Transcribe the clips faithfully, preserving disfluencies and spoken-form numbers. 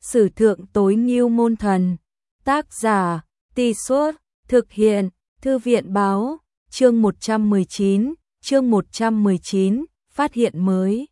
Sử thượng tối ngưu môn thần. Tác giả, Tì Suốt, thực hiện, Thư viện báo, chương một trăm mười chín, chương một trăm mười chín, phát hiện mới.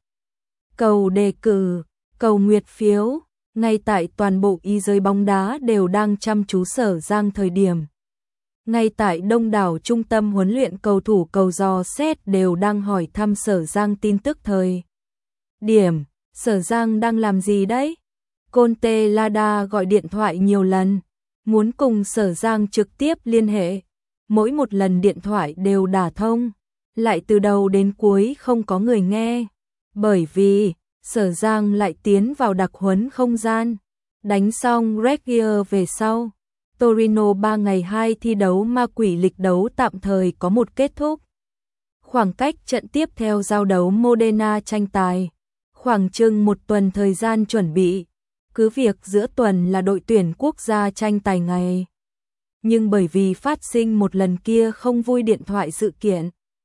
Cầu đề cử, cầu nguyệt phiếu, ngay tại toàn bộ y giới bóng đá đều đang chăm chú Sở Giang thời điểm. Ngay tại đông đảo trung tâm huấn luyện cầu thủ cầu dò xét đều đang hỏi thăm Sở Giang tin tức thời điểm. Sở Giang đang làm gì đấy? Conte Lada gọi điện thoại nhiều lần, muốn cùng Sở Giang trực tiếp liên hệ. Mỗi một lần điện thoại đều đả thông, lại từ đầu đến cuối không có người nghe. Bởi vì, Sở Giang lại tiến vào đặc huấn không gian. Đánh xong Reggio về sau, Torino ba ngày hai thi đấu ma quỷ lịch đấu tạm thời có một kết thúc. Khoảng cách trận tiếp theo giao đấu Modena tranh tài, khoảng chừng một tuần thời gian chuẩn bị. Cứ việc giữa tuần là đội tuyển quốc gia tranh tài ngày. Nhưng bởi vì phát sinh một lần kia không vui điện thoại sự kiện,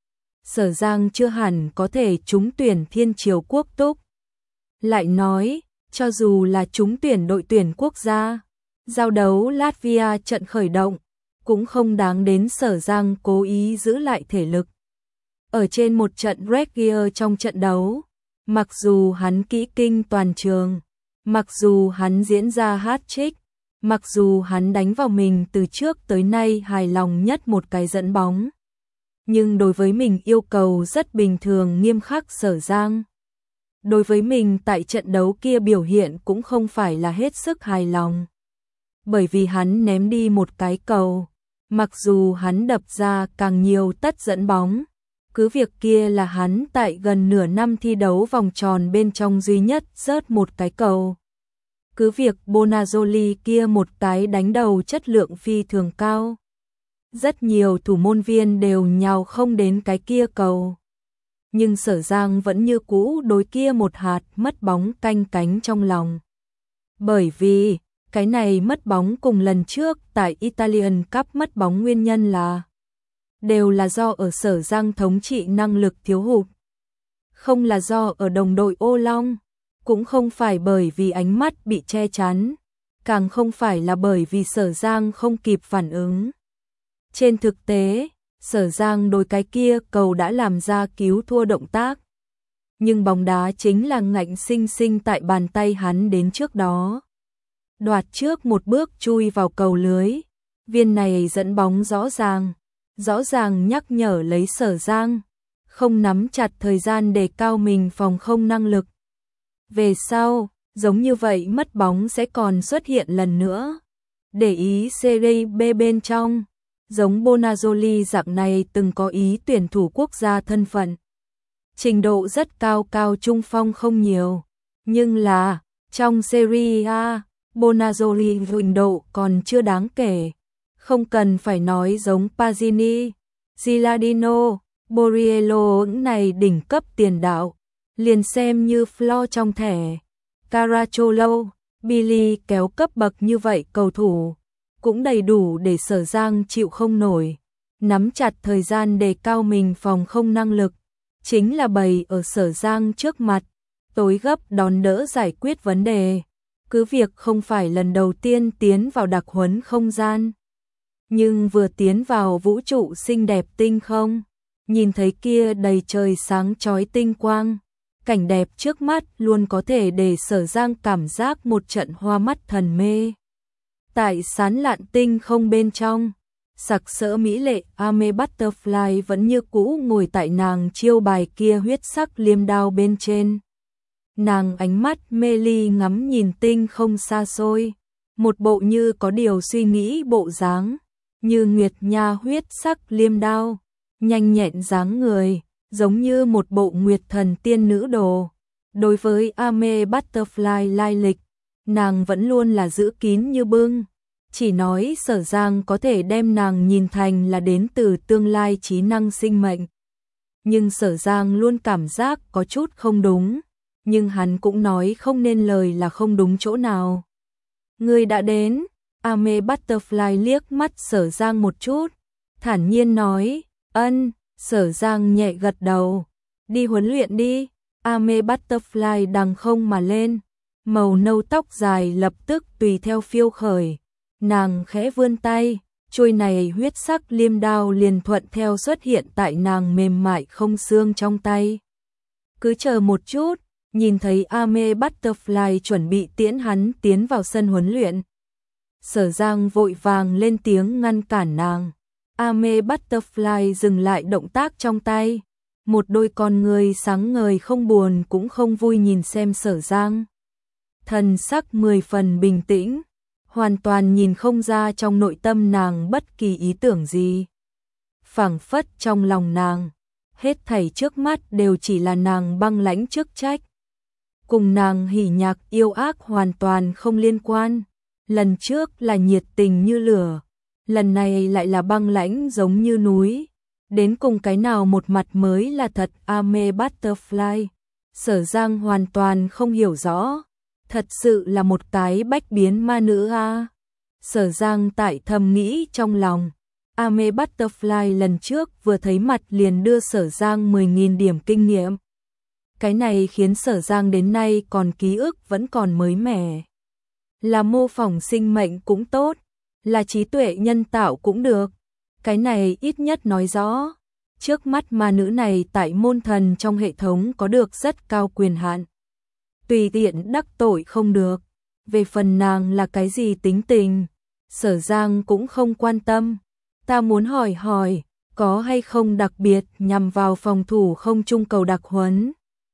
Sở Giang chưa hẳn có thể trúng tuyển Thiên Triều Quốc Túc. Lại nói, cho dù là trúng tuyển đội tuyển quốc gia, giao đấu Latvia trận khởi động, cũng không đáng đến Sở Giang cố ý giữ lại thể lực. Ở trên một trận Reggio trong trận đấu, mặc dù hắn kỹ kinh toàn trường, mặc dù hắn diễn ra hat-trick, mặc dù hắn đánh vào mình từ trước tới nay hài lòng nhất một cái dẫn bóng, nhưng đối với mình yêu cầu rất bình thường nghiêm khắc Sở Giang. Đối với mình tại trận đấu kia biểu hiện cũng không phải là hết sức hài lòng. Bởi vì hắn ném đi một cái cầu, mặc dù hắn đập ra càng nhiều tất dẫn bóng, cứ việc kia là hắn tại gần nửa năm thi đấu vòng tròn bên trong duy nhất rớt một cái cầu. Cứ việc Bonazzoli kia một cái đánh đầu chất lượng phi thường cao. Rất nhiều thủ môn viên đều nhào không đến cái kia cầu. Nhưng Sở Giang vẫn như cũ đối kia một hạt mất bóng canh cánh trong lòng. Bởi vì, cái này mất bóng cùng lần trước tại Italian Cup mất bóng nguyên nhân là đều là do ở Sở Giang thống trị năng lực thiếu hụt. Không là do ở đồng đội Ô Long, cũng không phải bởi vì ánh mắt bị che chắn, càng không phải là bởi vì Sở Giang không kịp phản ứng. Trên thực tế, Sở Giang đối cái kia cầu đã làm ra cứu thua động tác. Nhưng bóng đá chính là ngạnh sinh sinh tại bàn tay hắn đến trước đó. Đoạt trước một bước chui vào cầu lưới. Viên này dẫn bóng rõ ràng. Rõ ràng nhắc nhở lấy Sở Giang. Không nắm chặt thời gian để cao mình phòng không năng lực. Về sau, giống như vậy mất bóng sẽ còn xuất hiện lần nữa. Để ý Serie B bên trong. Giống Bonazzoli dạng này từng có ý tuyển thủ quốc gia thân phận. Trình độ rất cao cao trung phong không nhiều. Nhưng là, trong Serie A, Bonazzoli trình độ còn chưa đáng kể. Không cần phải nói giống Pazzini, Gilardino, Borriello những này đỉnh cấp tiền đạo. Liền xem như Flo trong thẻ. Caracciolo, Billy kéo cấp bậc như vậy cầu thủ. Cũng đầy đủ để Sở Giang chịu không nổi. Nắm chặt thời gian để cao mình phòng không năng lực. Chính là bày ở Sở Giang trước mặt. Tối gấp đón đỡ giải quyết vấn đề. Cứ việc không phải lần đầu tiên tiến vào đặc huấn không gian. Nhưng vừa tiến vào vũ trụ xinh đẹp tinh không. Nhìn thấy kia đầy trời sáng chói tinh quang. Cảnh đẹp trước mắt luôn có thể để Sở Giang cảm giác một trận hoa mắt thần mê. Tại sán lạn tinh không bên trong, sặc sỡ mỹ lệ Ame Butterfly vẫn như cũ ngồi tại nàng chiêu bài kia huyết sắc liêm đao bên trên. Nàng ánh mắt mê ly ngắm nhìn tinh không xa xôi, một bộ như có điều suy nghĩ bộ dáng, như nguyệt nha huyết sắc liêm đao, nhanh nhẹn dáng người, giống như một bộ nguyệt thần tiên nữ đồ. Đối với Ame Butterfly lai lịch, nàng vẫn luôn là giữ kín như bưng, chỉ nói Sở Giang có thể đem nàng nhìn thành là đến từ tương lai trí năng sinh mệnh. Nhưng Sở Giang luôn cảm giác có chút không đúng, nhưng hắn cũng nói không nên lời là không đúng chỗ nào. Người đã đến, Ame Butterfly liếc mắt Sở Giang một chút, thản nhiên nói, ân, Sở Giang nhẹ gật đầu, đi huấn luyện đi. Ame Butterfly đằng không mà lên, màu nâu tóc dài lập tức tùy theo phiêu khởi. Nàng khẽ vươn tay, chuôi này huyết sắc liêm đao liền thuận theo xuất hiện tại nàng mềm mại không xương trong tay. Cứ chờ một chút, nhìn thấy Ame Butterfly chuẩn bị tiễn hắn tiến vào sân huấn luyện. Sở Giang vội vàng lên tiếng ngăn cản nàng. Ame Butterfly dừng lại động tác trong tay. Một đôi con người sáng ngời không buồn cũng không vui nhìn xem Sở Giang. Thần sắc mười phần bình tĩnh, hoàn toàn nhìn không ra trong nội tâm nàng bất kỳ ý tưởng gì. Phảng phất trong lòng nàng, hết thảy trước mắt đều chỉ là nàng băng lãnh chức trách. Cùng nàng hỉ nhạc yêu ác hoàn toàn không liên quan. Lần trước là nhiệt tình như lửa, lần này lại là băng lãnh giống như núi. Đến cùng cái nào một mặt mới là thật Ame Butterfly? Sở Giang hoàn toàn không hiểu rõ. Thật sự là một cái bách biến ma nữ a. Sở Giang tại thầm nghĩ trong lòng. Ame Butterfly lần trước vừa thấy mặt liền đưa Sở Giang mười nghìn điểm kinh nghiệm. Cái này khiến Sở Giang đến nay còn ký ức vẫn còn mới mẻ. Là mô phỏng sinh mệnh cũng tốt, là trí tuệ nhân tạo cũng được. Cái này ít nhất nói rõ, trước mắt ma nữ này tại môn thần trong hệ thống có được rất cao quyền hạn. Tùy tiện đắc tội không được. Về phần nàng là cái gì tính tình, Sở Giang cũng không quan tâm. Ta muốn hỏi hỏi, có hay không đặc biệt nhằm vào phòng thủ không trung cầu đặc huấn?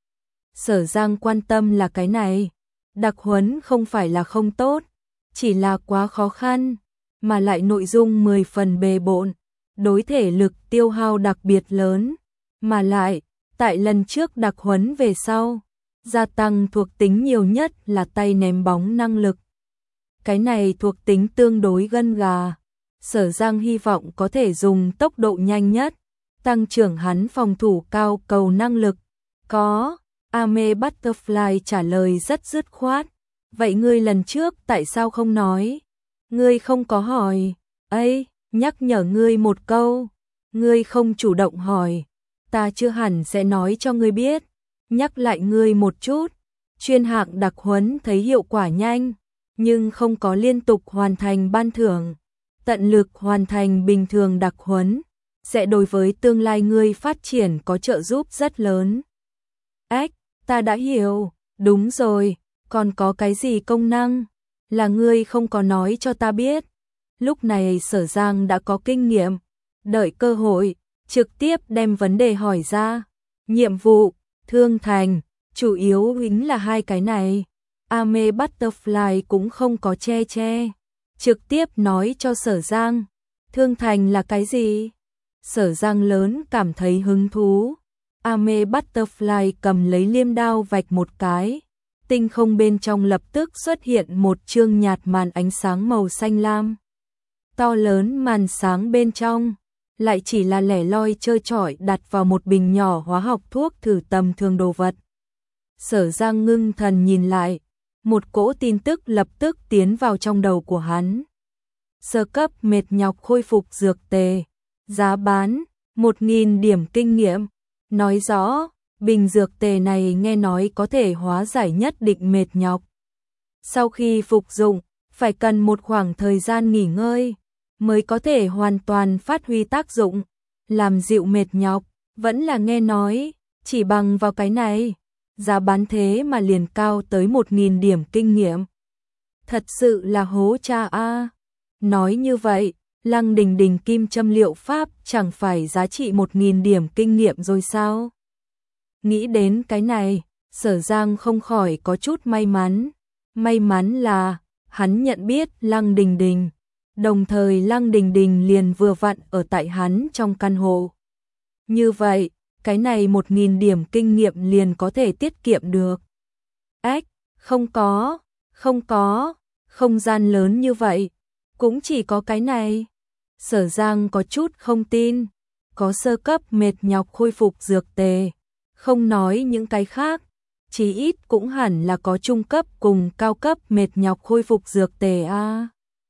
Sở Giang quan tâm là cái này. Đặc huấn không phải là không tốt, chỉ là quá khó khăn, mà lại nội dung mười phần bề bộn, đối thể lực tiêu hao đặc biệt lớn, mà lại, tại lần trước đặc huấn về sau, gia tăng thuộc tính nhiều nhất là tay ném bóng năng lực. Cái này thuộc tính tương đối gân gà. Sở Giang hy vọng có thể dùng tốc độ nhanh nhất, tăng trưởng hắn phòng thủ cao cầu năng lực. Có, Ame Butterfly trả lời rất dứt khoát. Vậy ngươi lần trước tại sao không nói? Ngươi không có hỏi. Ấy, nhắc nhở ngươi một câu. Ngươi không chủ động hỏi. Ta chưa hẳn sẽ nói cho ngươi biết. Nhắc lại ngươi một chút. Chuyên hạng đặc huấn thấy hiệu quả nhanh, nhưng không có liên tục hoàn thành ban thưởng. Tận lực hoàn thành bình thường đặc huấn, sẽ đối với tương lai ngươi phát triển có trợ giúp rất lớn. Ách, ta đã hiểu, đúng rồi, còn có cái gì công năng, là ngươi không có nói cho ta biết. Lúc này Sở Giang đã có kinh nghiệm, đợi cơ hội, trực tiếp đem vấn đề hỏi ra. Nhiệm vụ, thương thành, chủ yếu chính là hai cái này. Ame Butterfly cũng không có che che, trực tiếp nói cho Sở Giang. Thương thành là cái gì? Sở Giang lớn cảm thấy hứng thú. Ame Butterfly cầm lấy liêm đao vạch một cái. Tinh không bên trong lập tức xuất hiện một chương nhạt màn ánh sáng màu xanh lam. To lớn màn sáng bên trong, lại chỉ là lẻ loi trơ trọi đặt vào một bình nhỏ hóa học thuốc thử tầm thường đồ vật. Sở Giang ngưng thần nhìn lại, một cỗ tin tức lập tức tiến vào trong đầu của hắn. Sơ cấp mệt nhọc khôi phục dược tề, giá bán một nghìn điểm kinh nghiệm, nói rõ bình dược tề này nghe nói có thể hóa giải nhất định mệt nhọc. Sau khi phục dụng, phải cần một khoảng thời gian nghỉ ngơi mới có thể hoàn toàn phát huy tác dụng, làm dịu mệt nhọc. Vẫn là nghe nói, chỉ bằng vào cái này, giá bán thế mà liền cao tới một nghìn điểm kinh nghiệm. Thật sự là hố cha a. Nói như vậy, Lăng Đình Đình kim châm liệu pháp chẳng phải giá trị một nghìn điểm kinh nghiệm rồi sao? Nghĩ đến cái này, Sở Giang không khỏi có chút may mắn. May mắn là, hắn nhận biết Lăng Đình Đình, đồng thời Lăng Đình Đình liền vừa vặn ở tại hắn trong căn hộ. Như vậy, cái này một nghìn điểm kinh nghiệm liền có thể tiết kiệm được. Ách, không có, không có, không gian lớn như vậy, cũng chỉ có cái này. Sở Giang có chút không tin, có sơ cấp mệt nhọc khôi phục dược tề, không nói những cái khác, chí ít cũng hẳn là có trung cấp cùng cao cấp mệt nhọc khôi phục dược tề a.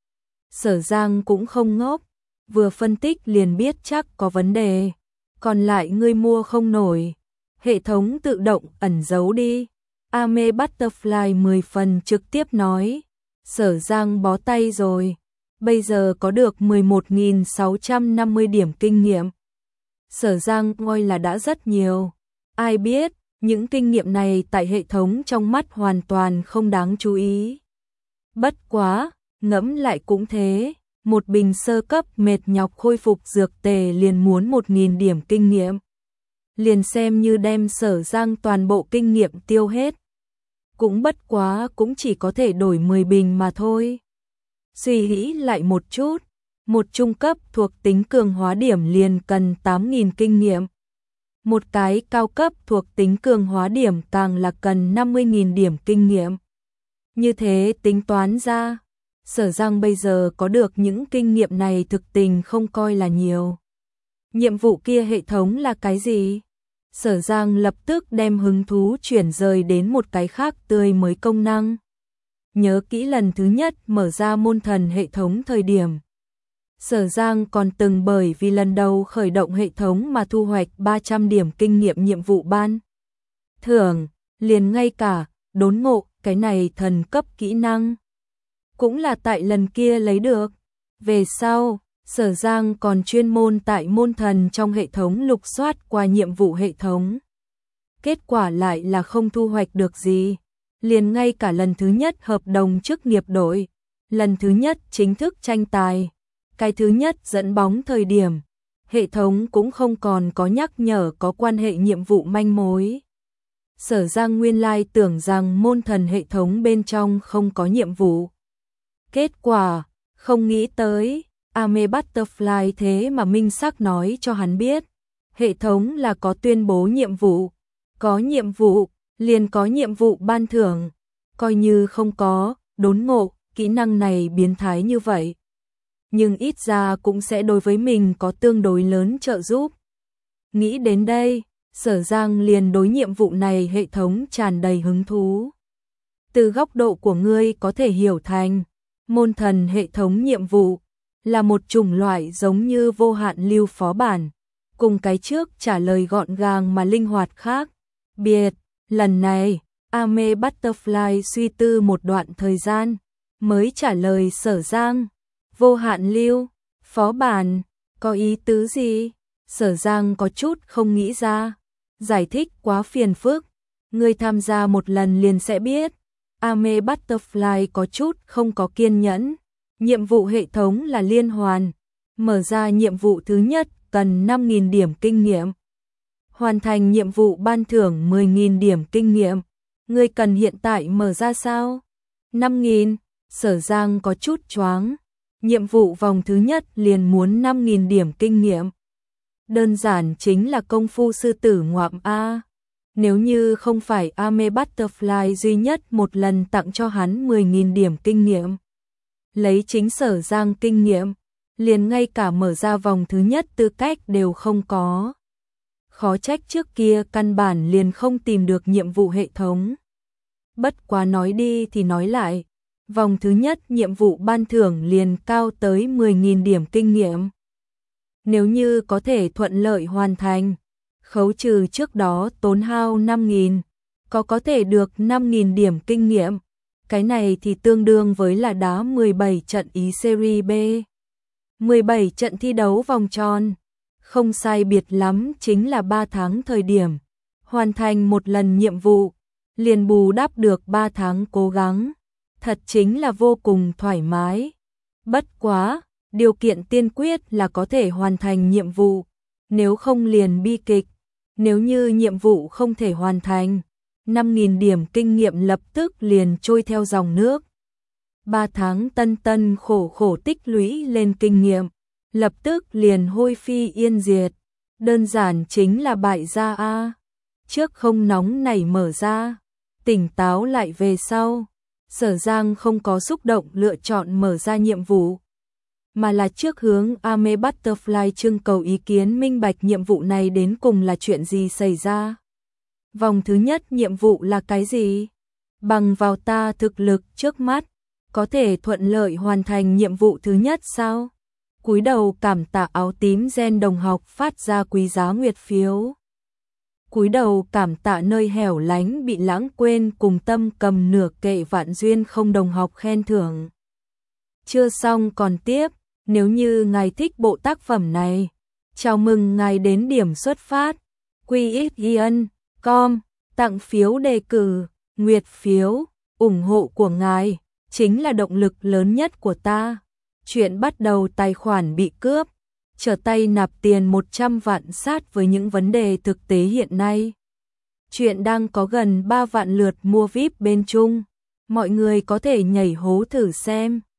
Sở Giang cũng không ngốc, vừa phân tích liền biết chắc có vấn đề, còn lại ngươi mua không nổi, hệ thống tự động ẩn giấu đi. Ame Butterfly mười phần trực tiếp nói, Sở Giang bó tay rồi, bây giờ có được mười một nghìn sáu trăm năm mươi điểm kinh nghiệm. Sở Giang coi là đã rất nhiều, ai biết, những kinh nghiệm này tại hệ thống trong mắt hoàn toàn không đáng chú ý. Bất quá, ngẫm lại cũng thế, một bình sơ cấp mệt nhọc khôi phục dược tề liền muốn một nghìn điểm kinh nghiệm. Liền xem như đem Sở Giang toàn bộ kinh nghiệm tiêu hết. Cũng bất quá cũng chỉ có thể đổi mười bình mà thôi. Suy nghĩ lại một chút, một trung cấp thuộc tính cường hóa điểm liền cần tám nghìn kinh nghiệm. Một cái cao cấp thuộc tính cường hóa điểm càng là cần năm mươi nghìn điểm kinh nghiệm. Như thế tính toán ra, Sở Giang bây giờ có được những kinh nghiệm này thực tình không coi là nhiều. Nhiệm vụ kia hệ thống là cái gì? Sở Giang lập tức đem hứng thú chuyển rời đến một cái khác tươi mới công năng. Nhớ kỹ lần thứ nhất mở ra môn thần hệ thống thời điểm. Sở Giang còn từng bởi vì lần đầu khởi động hệ thống mà thu hoạch ba trăm điểm kinh nghiệm nhiệm vụ ban thưởng, liền ngay cả đốn ngộ cái này thần cấp kỹ năng. Cũng là tại lần kia lấy được. Về sau, Sở Giang còn chuyên môn tại môn thần trong hệ thống lục soát qua nhiệm vụ hệ thống. Kết quả lại là không thu hoạch được gì. Liền ngay cả lần thứ nhất hợp đồng chức nghiệp đội, lần thứ nhất chính thức tranh tài, cái thứ nhất dẫn bóng thời điểm, hệ thống cũng không còn có nhắc nhở có quan hệ nhiệm vụ manh mối. Sở Giang nguyên lai tưởng rằng môn thần hệ thống bên trong không có nhiệm vụ. Kết quả, không nghĩ tới, Ame Butterfly thế mà minh xác nói cho hắn biết, hệ thống là có tuyên bố nhiệm vụ, có nhiệm vụ, liền có nhiệm vụ ban thưởng, coi như không có, đốn ngộ, kỹ năng này biến thái như vậy. Nhưng ít ra cũng sẽ đối với mình có tương đối lớn trợ giúp. Nghĩ đến đây, Sở Giang liền đối nhiệm vụ này hệ thống tràn đầy hứng thú. Từ góc độ của ngươi có thể hiểu thành, môn thần hệ thống nhiệm vụ là một chủng loại giống như vô hạn lưu phó bản, cùng cái trước trả lời gọn gàng mà linh hoạt khác biệt. Lần này, Ame Butterfly suy tư một đoạn thời gian, mới trả lời Sở Giang. Vô hạn lưu, phó bản, có ý tứ gì? Sở Giang có chút không nghĩ ra. Giải thích quá phiền phức, người tham gia một lần liền sẽ biết. Ame Butterfly có chút không có kiên nhẫn. Nhiệm vụ hệ thống là liên hoàn. Mở ra nhiệm vụ thứ nhất cần năm nghìn điểm kinh nghiệm. Hoàn thành nhiệm vụ ban thưởng mười nghìn điểm kinh nghiệm. Ngươi cần hiện tại mở ra sao? năm nghìn, Sở Giang có chút choáng. Nhiệm vụ vòng thứ nhất liền muốn năm nghìn điểm kinh nghiệm. Đơn giản chính là công phu sư tử ngoạm A. Nếu như không phải Ame Butterfly duy nhất một lần tặng cho hắn mười nghìn điểm kinh nghiệm. Lấy chính Sở Giang kinh nghiệm, liền ngay cả mở ra vòng thứ nhất tư cách đều không có. Khó trách trước kia căn bản liền không tìm được nhiệm vụ hệ thống. Bất quá nói đi thì nói lại, vòng thứ nhất nhiệm vụ ban thưởng liền cao tới mười nghìn điểm kinh nghiệm. Nếu như có thể thuận lợi hoàn thành, khấu trừ trước đó tốn hao năm nghìn, có có thể được năm nghìn điểm kinh nghiệm. Cái này thì tương đương với là đá mười bảy trận ý Serie B. mười bảy trận thi đấu vòng tròn. Không sai biệt lắm chính là ba tháng thời điểm. Hoàn thành một lần nhiệm vụ, liền bù đắp được ba tháng cố gắng. Thật chính là vô cùng thoải mái. Bất quá, điều kiện tiên quyết là có thể hoàn thành nhiệm vụ. Nếu không liền bi kịch. Nếu như nhiệm vụ không thể hoàn thành, năm nghìn điểm kinh nghiệm lập tức liền trôi theo dòng nước. ba tháng tân tân khổ khổ tích lũy lên kinh nghiệm, lập tức liền hôi phi yên diệt. Đơn giản chính là bại gia a. Trước không nóng nảy mở ra, tỉnh táo lại về sau. Sở Giang không có xúc động lựa chọn mở ra nhiệm vụ, mà là trước hướng Ame Butterfly trưng cầu ý kiến minh bạch nhiệm vụ này đến cùng là chuyện gì xảy ra. Vòng thứ nhất nhiệm vụ là cái gì? Bằng vào ta thực lực trước mắt, có thể thuận lợi hoàn thành nhiệm vụ thứ nhất sao? Cúi đầu cảm tạ áo tím gen đồng học phát ra quý giá nguyệt phiếu. cúi đầu cảm tạ nơi hẻo lánh bị lãng quên, cùng tâm cầm nửa kệ vạn duyên không đồng học khen thưởng. Chưa xong còn tiếp, nếu như ngài thích bộ tác phẩm này, chào mừng ngài đến điểm xuất phát quy ích yên com tặng phiếu đề cử, nguyệt phiếu, ủng hộ của ngài chính là động lực lớn nhất của ta. Chuyện bắt đầu, tài khoản bị cướp, trở tay nạp tiền một trăm vạn sát với những vấn đề thực tế hiện nay. Chuyện đang có gần ba vạn lượt mua vi ai pi bên Trung, mọi người có thể nhảy hố thử xem.